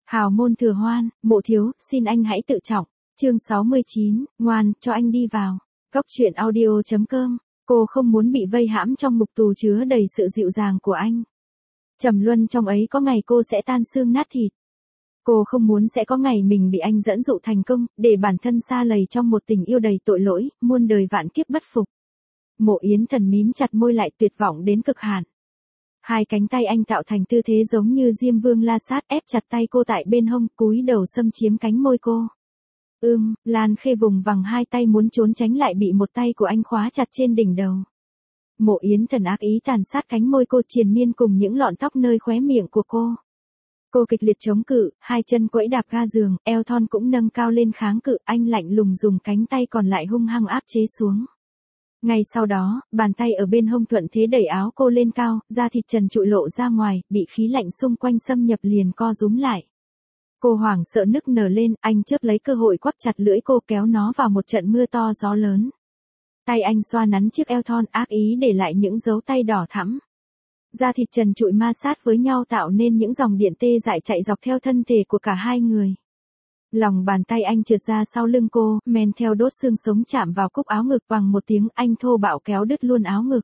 Hào môn thừa hoan, Mộ thiếu, xin anh hãy tự trọng. Chương 69, ngoan, cho anh đi vào. Góc truyện audio.com. Cô không muốn bị vây hãm trong ngục tù chứa đầy sự dịu dàng của anh. Trầm luân trong ấy có ngày cô sẽ tan xương nát thịt. Cô không muốn sẽ có ngày mình bị anh dẫn dụ thành công, để bản thân sa lầy trong một tình yêu đầy tội lỗi, muôn đời vạn kiếp bất phục. Mộ Yến Thần mím chặt môi lại, tuyệt vọng đến cực hạn. Hai cánh tay anh tạo thành tư thế giống như Diêm Vương La Sát, ép chặt tay cô tại bên hông, cúi đầu xâm chiếm cánh môi cô. Lan Khê vùng vằng hai tay muốn trốn tránh, lại bị một tay của anh khóa chặt trên đỉnh đầu. Mộ Yến Thần ác ý tàn sát cánh môi cô, triền miên cùng những lọn tóc nơi khóe miệng của cô. Cô kịch liệt chống cự, hai chân quẫy đạp ga giường, eo thon cũng nâng cao lên kháng cự, anh lạnh lùng dùng cánh tay còn lại hung hăng áp chế xuống. Ngay sau đó, bàn tay ở bên hông thuận thế đẩy áo cô lên cao, da thịt trần trụi lộ ra ngoài, bị khí lạnh xung quanh xâm nhập liền co rúm lại. Cô hoảng sợ nức nở lên, anh chớp lấy cơ hội quắp chặt lưỡi cô, kéo nó vào một trận mưa to gió lớn. Tay anh xoa nắn chiếc eo thon, ác ý để lại những dấu tay đỏ thẫm. Da thịt trần trụi ma sát với nhau tạo nên những dòng điện tê dại chạy dọc theo thân thể của cả hai người. Lòng bàn tay anh trượt ra sau lưng cô, men theo đốt xương sống chạm vào cúc áo ngực, bằng một tiếng anh thô bạo kéo đứt luôn áo ngực.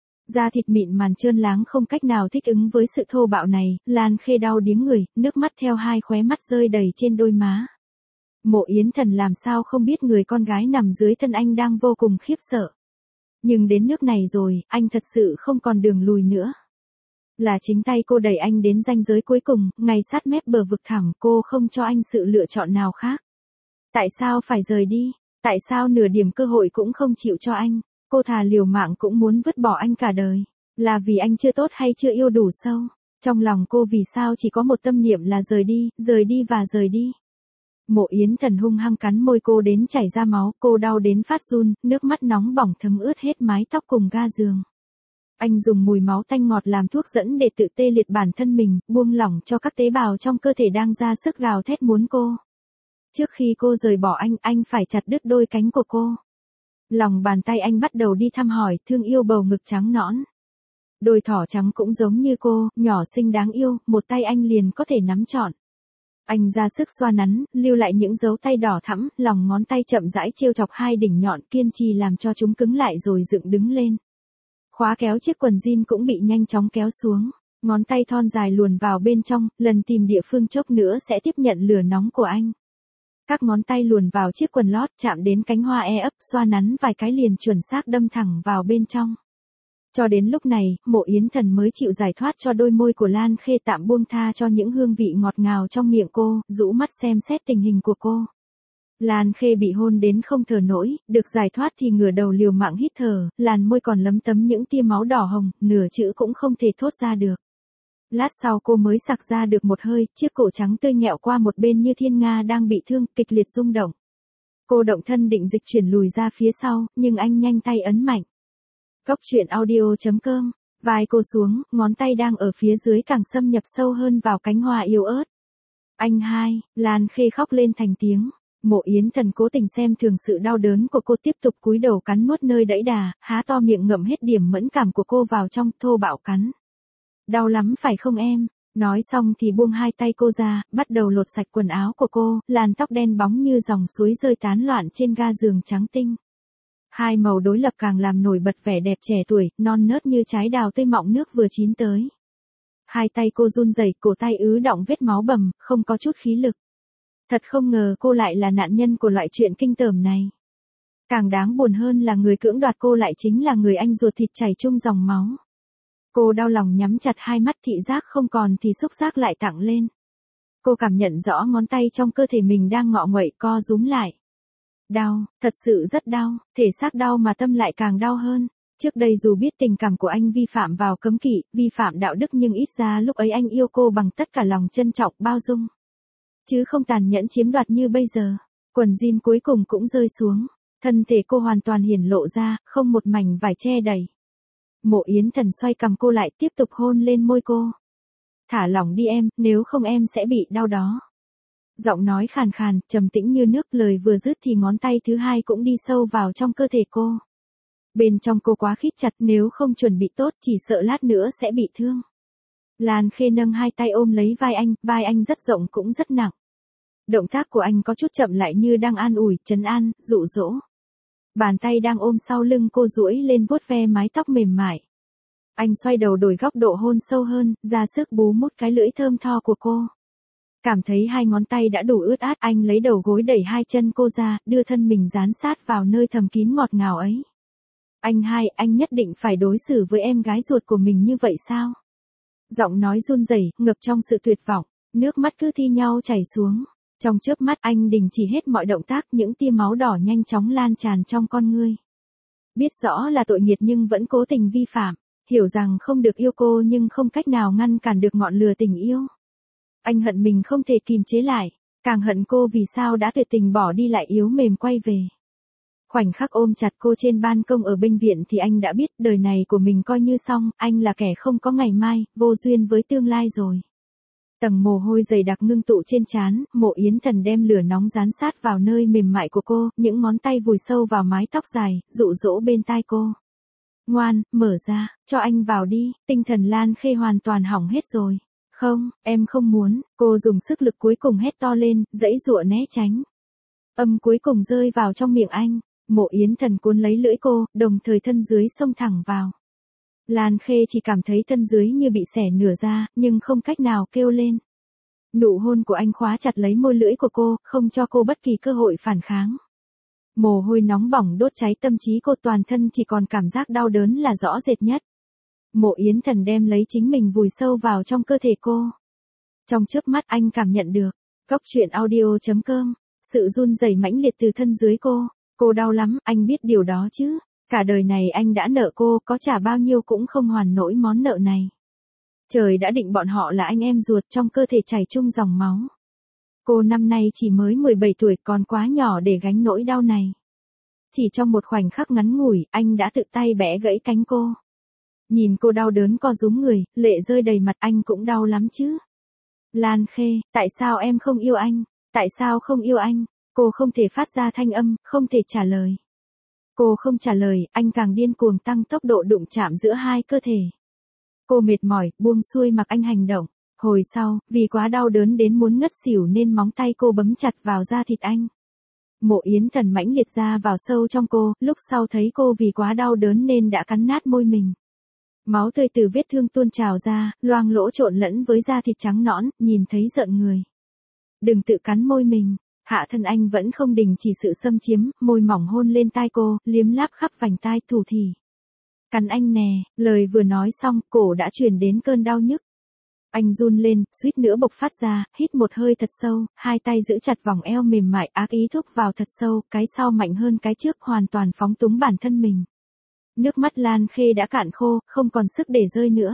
Da thịt mịn màn trơn láng không cách nào thích ứng với sự thô bạo này, Lan Khê đau điếng người, nước mắt theo hai khóe mắt rơi đầy trên đôi má. Mộ Yến Thần làm sao không biết người con gái nằm dưới thân anh đang vô cùng khiếp sợ. Nhưng đến nước này rồi, anh thật sự không còn đường lùi nữa. Là chính tay cô đẩy anh đến ranh giới cuối cùng, ngay sát mép bờ vực thẳm, cô không cho anh sự lựa chọn nào khác. Tại sao phải rời đi? Tại sao nửa điểm cơ hội cũng không chịu cho anh? Cô thà liều mạng cũng muốn vứt bỏ anh cả đời. Là vì anh chưa tốt hay chưa yêu đủ sâu? Trong lòng cô vì sao chỉ có một tâm niệm là rời đi và rời đi? Mộ Yến Thần hung hăng cắn môi cô đến chảy ra máu, cô đau đến phát run, nước mắt nóng bỏng thấm ướt hết mái tóc cùng ga giường. Anh dùng mùi máu tanh ngọt làm thuốc dẫn để tự tê liệt bản thân mình, buông lỏng cho các tế bào trong cơ thể đang ra sức gào thét muốn cô. Trước khi cô rời bỏ anh phải chặt đứt đôi cánh của cô. Lòng bàn tay anh bắt đầu đi thăm hỏi, thương yêu bầu ngực trắng nõn. Đôi thỏ trắng cũng giống như cô, nhỏ xinh đáng yêu, một tay anh liền có thể nắm trọn. Anh ra sức xoa nắn, lưu lại những dấu tay đỏ thẫm, lòng ngón tay chậm rãi trêu chọc hai đỉnh nhọn, kiên trì làm cho chúng cứng lại rồi dựng đứng lên. Khóa kéo chiếc quần jean cũng bị nhanh chóng kéo xuống, ngón tay thon dài luồn vào bên trong, lần tìm địa phương chốc nữa sẽ tiếp nhận lửa nóng của anh. Các ngón tay luồn vào chiếc quần lót, chạm đến cánh hoa ấp, xoa nắn vài cái liền chuẩn xác đâm thẳng vào bên trong. Cho đến lúc này, Mộ Yến Thần mới chịu giải thoát cho đôi môi của Lan Khê, tạm buông tha cho những hương vị ngọt ngào trong miệng cô, rũ mắt xem xét tình hình của cô. Lan Khê bị hôn đến không thở nổi, được giải thoát thì ngửa đầu liều mạng hít thở, làn môi còn lấm tấm những tia máu đỏ hồng, nửa chữ cũng không thể thốt ra được. Lát sau cô mới sặc ra được một hơi, chiếc cổ trắng tươi nhẹo qua một bên như thiên nga đang bị thương, kịch liệt rung động. Cô động thân định dịch chuyển lùi ra phía sau, nhưng anh nhanh tay ấn mạnh. Góc truyện audio.com, vai cô xuống, ngón tay đang ở phía dưới càng xâm nhập sâu hơn vào cánh hoa yếu ớt. Anh hai, Lan Khê khóc lên thành tiếng. Mộ Yến Thần cố tình xem thường sự đau đớn của cô, tiếp tục cúi đầu cắn nuốt nơi đẫy đà, há to miệng ngậm hết điểm mẫn cảm của cô vào trong, thô bạo cắn. Đau lắm phải không em? Nói xong thì buông hai tay cô ra, bắt đầu lột sạch quần áo của cô, làn tóc đen bóng như dòng suối rơi tán loạn trên ga giường trắng tinh. Hai màu đối lập càng làm nổi bật vẻ đẹp trẻ tuổi, non nớt như trái đào tươi mọng nước vừa chín tới. Hai tay cô run rẩy, cổ tay ứ đọng vết máu bầm, không có chút khí lực. Thật không ngờ cô lại là nạn nhân của loại chuyện kinh tởm này. Càng đáng buồn hơn là người cưỡng đoạt cô lại chính là người anh ruột thịt chảy chung dòng máu. Cô đau lòng nhắm chặt hai mắt, thị giác không còn thì xúc giác lại tặng lên. Cô cảm nhận rõ ngón tay trong cơ thể mình đang ngọ nguậy, co rúm lại. Đau, thật sự rất đau, thể xác đau mà tâm lại càng đau hơn. Trước đây dù biết tình cảm của anh vi phạm vào cấm kỵ, vi phạm đạo đức, nhưng ít ra lúc ấy anh yêu cô bằng tất cả lòng trân trọng, bao dung. Chứ không tàn nhẫn chiếm đoạt như bây giờ. Quần jean cuối cùng cũng rơi xuống. Thân thể cô hoàn toàn hiển lộ ra, không một mảnh vải che đầy. Mộ Yến Thần xoay cằm cô lại, tiếp tục hôn lên môi cô. Thả lỏng đi em, nếu không em sẽ bị đau đó. Giọng nói khàn khàn, trầm tĩnh như nước, lời vừa dứt thì ngón tay thứ hai cũng đi sâu vào trong cơ thể cô. Bên trong cô quá khít chặt, nếu không chuẩn bị tốt chỉ sợ lát nữa sẽ bị thương. Lan Khê nâng hai tay ôm lấy vai anh rất rộng cũng rất nặng. Động tác của anh có chút chậm lại như đang an ủi, trấn an, dụ dỗ. Bàn tay đang ôm sau lưng cô duỗi lên vuốt ve mái tóc mềm mại. Anh xoay đầu đổi góc độ hôn sâu hơn, ra sức bú mút cái lưỡi thơm tho của cô. Cảm thấy hai ngón tay đã đủ ướt át, anh lấy đầu gối đẩy hai chân cô ra, đưa thân mình dán sát vào nơi thầm kín ngọt ngào ấy. Anh nhất định phải đối xử với em gái ruột của mình như vậy sao? Giọng nói run rẩy, ngập trong sự tuyệt vọng, nước mắt cứ thi nhau chảy xuống. Trong chớp mắt anh đình chỉ hết mọi động tác, những tia máu đỏ nhanh chóng lan tràn trong con ngươi. Biết rõ là tội nghiệp nhưng vẫn cố tình vi phạm, hiểu rằng không được yêu cô nhưng không cách nào ngăn cản được ngọn lửa tình yêu. Anh hận mình không thể kìm chế lại, càng hận cô vì sao đã tuyệt tình bỏ đi lại yếu mềm quay về. Khoảnh khắc ôm chặt cô trên ban công ở bệnh viện thì anh đã biết đời này của mình coi như xong, anh là kẻ không có ngày mai, vô duyên với tương lai rồi. Tầng mồ hôi dày đặc ngưng tụ trên trán, Mộ Yến Thần đem lửa nóng dán sát vào nơi mềm mại của cô, những ngón tay vùi sâu vào mái tóc dài, dụ dỗ bên tai cô. Ngoan, mở ra, cho anh vào đi, tinh thần Lan Khê hoàn toàn hỏng hết rồi. Không, em không muốn, cô dùng sức lực cuối cùng hét to lên, giãy giụa né tránh. Âm cuối cùng rơi vào trong miệng anh, Mộ Yến Thần cuốn lấy lưỡi cô, đồng thời thân dưới xông thẳng vào. Lan Khê chỉ cảm thấy thân dưới như bị xẻ nửa ra, nhưng không cách nào kêu lên. Nụ hôn của anh khóa chặt lấy môi lưỡi của cô, không cho cô bất kỳ cơ hội phản kháng. Mồ hôi nóng bỏng đốt cháy tâm trí cô, toàn thân chỉ còn cảm giác đau đớn là rõ rệt nhất. Mộ Yến Thần đem lấy chính mình vùi sâu vào trong cơ thể cô. Trong chớp mắt anh cảm nhận được, Góc truyện audio.com, sự run rẩy mãnh liệt từ thân dưới cô. Cô đau lắm, anh biết điều đó chứ. Cả đời này anh đã nợ cô, có trả bao nhiêu cũng không hoàn nổi món nợ này. Trời đã định bọn họ là anh em ruột, trong cơ thể chảy chung dòng máu. Cô năm nay chỉ mới 17 tuổi, còn quá nhỏ để gánh nỗi đau này. Chỉ trong một khoảnh khắc ngắn ngủi, anh đã tự tay bẻ gãy cánh cô. Nhìn cô đau đớn co rúm người, lệ rơi đầy mặt, anh cũng đau lắm chứ. Lan Khê, tại sao em không yêu anh? Tại sao không yêu anh? Cô không thể phát ra thanh âm, không thể trả lời. Cô không trả lời, anh càng điên cuồng tăng tốc độ đụng chạm giữa hai cơ thể. Cô mệt mỏi, buông xuôi mặc anh hành động. Hồi sau, vì quá đau đớn đến muốn ngất xỉu nên móng tay cô bấm chặt vào da thịt anh. Mộ Yến Thần mãnh liệt ra vào sâu trong cô, lúc sau thấy cô vì quá đau đớn nên đã cắn nát môi mình. Máu tươi từ vết thương tuôn trào ra, loang lỗ trộn lẫn với da thịt trắng nõn, nhìn thấy rợn người. Đừng tự cắn môi mình. Hạ thân anh vẫn không đình chỉ sự xâm chiếm, môi mỏng hôn lên tai cô, liếm láp khắp vành tai, thủ thỉ. Cắn anh nè, lời vừa nói xong, cổ đã truyền đến cơn đau nhức. Anh run lên, suýt nữa bộc phát ra, hít một hơi thật sâu, hai tay giữ chặt vòng eo mềm mại, ác ý thúc vào thật sâu, cái sau mạnh hơn cái trước, hoàn toàn phóng túng bản thân mình. Nước mắt Lan Khê đã cạn khô, không còn sức để rơi nữa.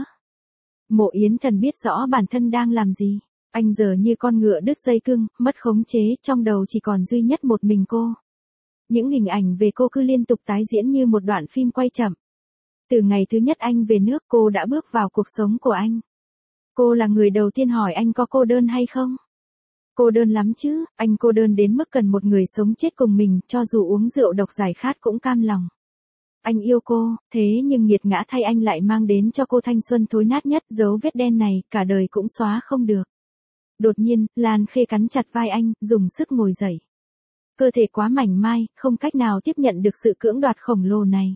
Mộ Yến Thần biết rõ bản thân đang làm gì. Anh giờ như con ngựa đứt dây cương, mất khống chế, trong đầu chỉ còn duy nhất một mình cô. Những hình ảnh về cô cứ liên tục tái diễn như một đoạn phim quay chậm. Từ ngày thứ nhất anh về nước, cô đã bước vào cuộc sống của anh. Cô là người đầu tiên hỏi anh có cô đơn hay không? Cô đơn lắm chứ, anh cô đơn đến mức cần một người sống chết cùng mình, cho dù uống rượu độc giải khát cũng cam lòng. Anh yêu cô, thế nhưng nghiệt ngã thay anh lại mang đến cho cô thanh xuân thối nát nhất, dấu vết đen này, cả đời cũng xóa không được. Đột nhiên, Lan Khê cắn chặt vai anh, dùng sức ngồi dậy. Cơ thể quá mảnh mai, không cách nào tiếp nhận được sự cưỡng đoạt khổng lồ này.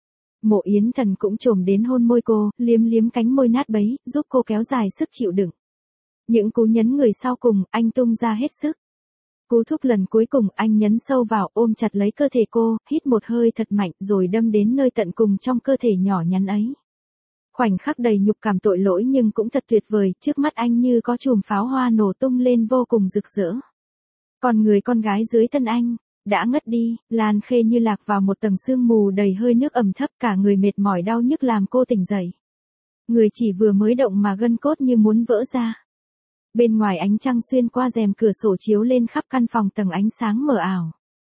Mộ Yến Thần cũng chồm đến hôn môi cô, liếm liếm cánh môi nát bấy, giúp cô kéo dài sức chịu đựng. Những cú nhấn người sau cùng, anh tung ra hết sức. Cú thúc lần cuối cùng, anh nhấn sâu vào, ôm chặt lấy cơ thể cô, hít một hơi thật mạnh, rồi đâm đến nơi tận cùng trong cơ thể nhỏ nhắn ấy. Khoảnh khắc đầy nhục cảm tội lỗi nhưng cũng thật tuyệt vời, trước mắt anh như có chùm pháo hoa nổ tung lên vô cùng rực rỡ. Còn người con gái dưới thân anh, đã ngất đi, Lan Khê như lạc vào một tầng sương mù đầy hơi nước ẩm thấp, cả người mệt mỏi đau nhức làm cô tỉnh dậy. Người chỉ vừa mới động mà gân cốt như muốn vỡ ra. Bên ngoài ánh trăng xuyên qua rèm cửa sổ chiếu lên khắp căn phòng tầng ánh sáng mờ ảo.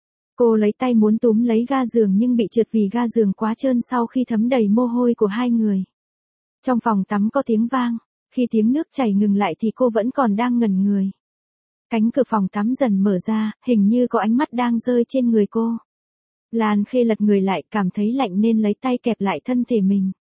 Cô lấy tay muốn túm lấy ga giường nhưng bị trượt vì ga giường quá trơn sau khi thấm đầy mồ hôi của hai người. Trong phòng tắm có tiếng vang, khi tiếng nước chảy ngừng lại thì cô vẫn còn đang ngẩn người. Cánh cửa phòng tắm dần mở ra, hình như có ánh mắt đang rơi trên người cô. Lan Khê lật người lại, cảm thấy lạnh nên lấy tay kẹp lại thân thể mình.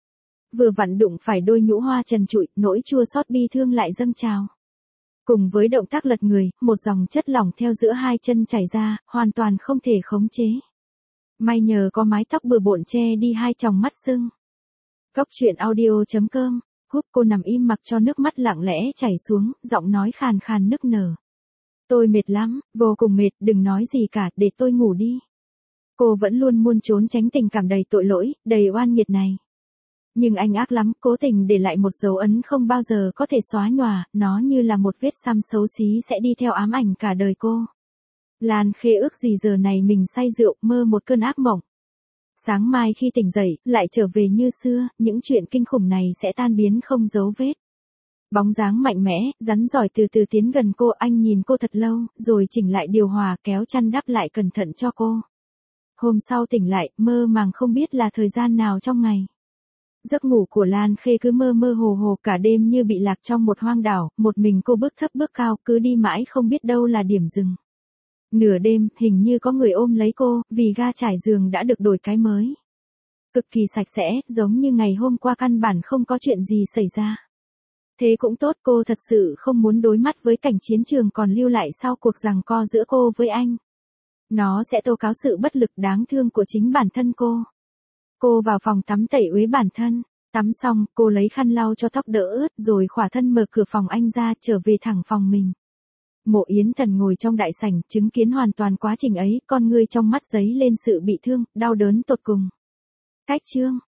vừa vặn đụng phải đôi nhũ hoa trần trụi, nỗi chua xót bi thương lại dâng trào. Cùng với động tác lật người, một dòng chất lỏng theo giữa hai chân chảy ra, hoàn toàn không thể khống chế. May nhờ có mái tóc bừa bộn che đi hai tròng mắt sưng. Góc truyện audio.com, Húp cô nằm im mặc cho nước mắt lặng lẽ chảy xuống, giọng nói khàn khàn nức nở. Tôi mệt lắm, vô cùng mệt, đừng nói gì cả, để tôi ngủ đi. Cô vẫn luôn muốn trốn tránh tình cảm đầy tội lỗi, đầy oan nghiệt này. Nhưng anh ác lắm, cố tình để lại một dấu ấn không bao giờ có thể xóa nhòa, nó như là một vết xăm xấu xí sẽ đi theo ám ảnh cả đời cô. Lan Khê ước gì giờ này mình say rượu, mơ một cơn ác mộng. Sáng mai khi tỉnh dậy, lại trở về như xưa, những chuyện kinh khủng này sẽ tan biến không dấu vết. Bóng dáng mạnh mẽ, rắn giỏi từ từ tiến gần cô, anh nhìn cô thật lâu, rồi chỉnh lại điều hòa, kéo chăn đắp lại cẩn thận cho cô. Hôm sau tỉnh lại, mơ màng không biết là thời gian nào trong ngày. Giấc ngủ của Lan Khê cứ mơ mơ hồ hồ cả đêm như bị lạc trong một hoang đảo, một mình cô bước thấp bước cao, cứ đi mãi không biết đâu là điểm dừng. Nửa đêm, hình như có người ôm lấy cô, vì ga trải giường đã được đổi cái mới. Cực kỳ sạch sẽ, giống như ngày hôm qua căn bản không có chuyện gì xảy ra. Thế cũng tốt, cô thật sự không muốn đối mặt với cảnh chiến trường còn lưu lại sau cuộc giằng co giữa cô với anh. Nó sẽ tố cáo sự bất lực đáng thương của chính bản thân cô. Cô vào phòng tắm tẩy uế bản thân. Tắm xong, cô lấy khăn lau cho tóc đỡ ướt rồi khỏa thân mở cửa phòng anh ra trở về thẳng phòng mình. Mộ Yến Thần ngồi trong đại sảnh, chứng kiến hoàn toàn quá trình ấy, con ngươi trong mắt giấy lên sự bị thương, đau đớn tột cùng. Cách chương